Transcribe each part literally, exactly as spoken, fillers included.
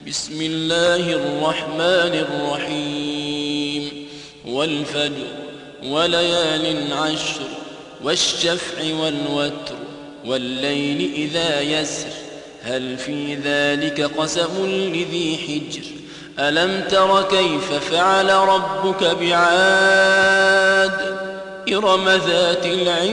بسم الله الرحمن الرحيم والفجر وليال عشر والشفع والوتر والليل إذا يسر هل في ذلك قسم لذي حجر ألم تر كيف فعل ربك بعاد إرم ذات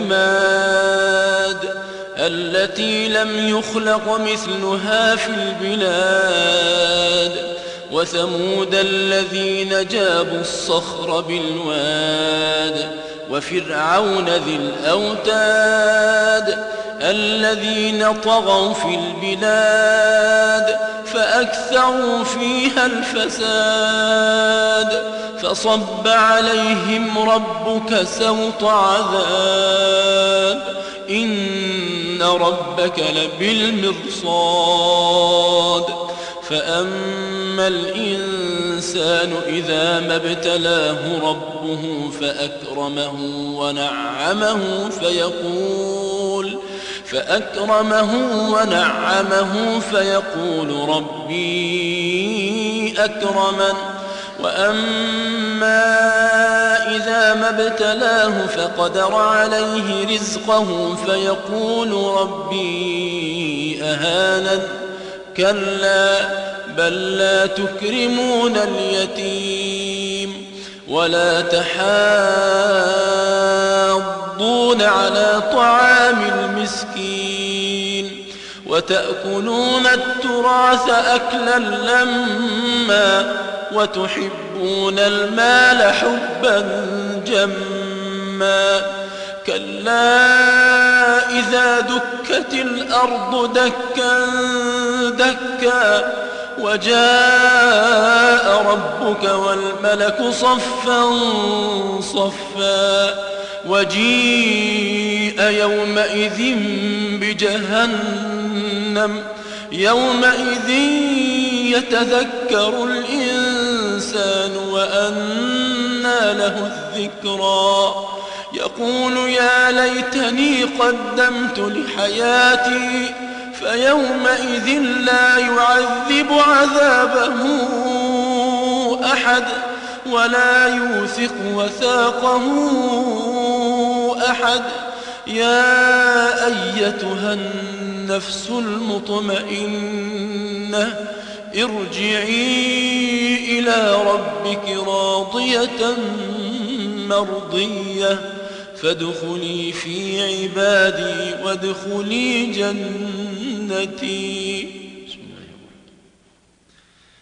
العماد التي لم يخلق مثلها في البلاد وثمود الذين جابوا الصخر بالواد وفرعون ذي الأوتاد الذين طغوا في البلاد فأكثروا فيها الفساد فصب عليهم ربك سوط عذاب إن ربك لبالمرصاد فأما الإنسان إذا ما ابتلاه ربه فأكرمه ونعمه فيقول فأكرمه ونعمه فيقول ربي أكرمن وأما إذا ما ابتلاه فقدر عليه رزقه فيقول ربي أهانن كلا بل لا تكرمون اليتيم ولا تحاضون على طعام المسكين وتأكلون التراث أكلا لما وتحبون المال حبا جما كلا إذا دكت الأرض دكا دكا وجاء ربك والملك صفا صفا وجيء يومئذ بجهنم يومئذ يتذكر الإنسان وأنى له الذكرى يقول يا ليتني قدمت لحياتي فيومئذ لا يعذب عذابه أحد ولا يوثق وثاقه أحد يا أيتها النفس المطمئنة ارجعي إلى ربك راضية مرضية فادخلي في عبادي وادخلي جنتي.